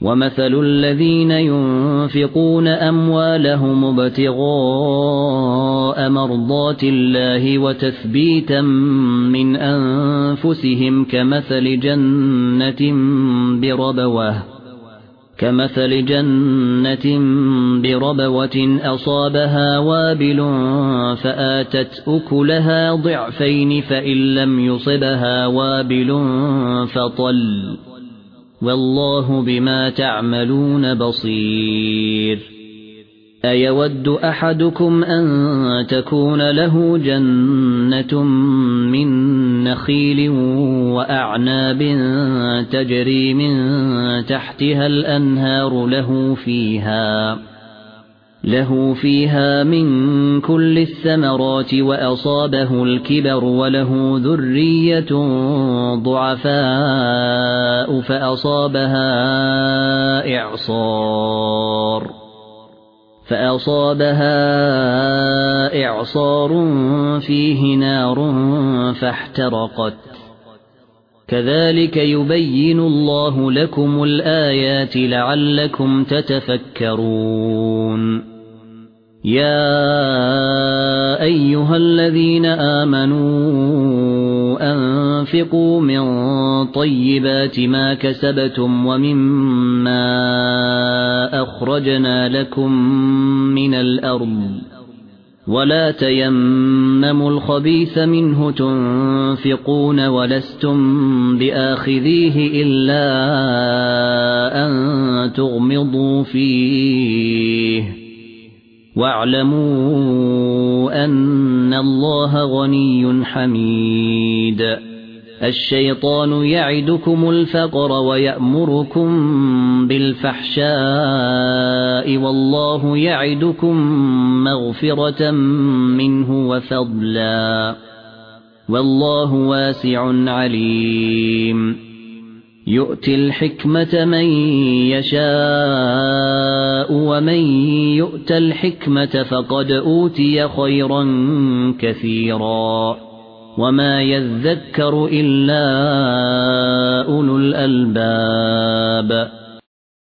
ومثل الذين ينفقون أموالهم ابتغاء مرضات الله وتثبيتا من أنفسهم كمثل جنة بربوة أصابها وابل فآتت أكلها ضعفين فإن لم يصبها وابل فطل والله بما تعملون بصير أيود أحدكم أن تكون له جنة من نخيل وأعناب تجري من تحتها الأنهار له فيها من كل الثمرات وأصابه الكبر وله ذرية ضعفاء فأصابها إعصار فيه نار فاحترقت كذلك يبين الله لكم الآيات لعلكم تتفكرون يا أيها الذين آمنوا أنفقوا من طيبات ما كسبتم ومما أخرجنا لكم من الأرض ولا تيمموا الخبيث منه تنفقون ولستم بآخذيه إلا أن تغمضوا فيه واعلموا أن الله غني حميد الشيطان يعدكم الفقر ويأمركم بالفحشاء والله يعدكم مغفرة منه وفضلا والله واسع عليم يؤتي الحكمة من يشاء ومن يؤت الحكمة فقد أوتي خيرا كثيرا وما يذكر إلا أولو الألباب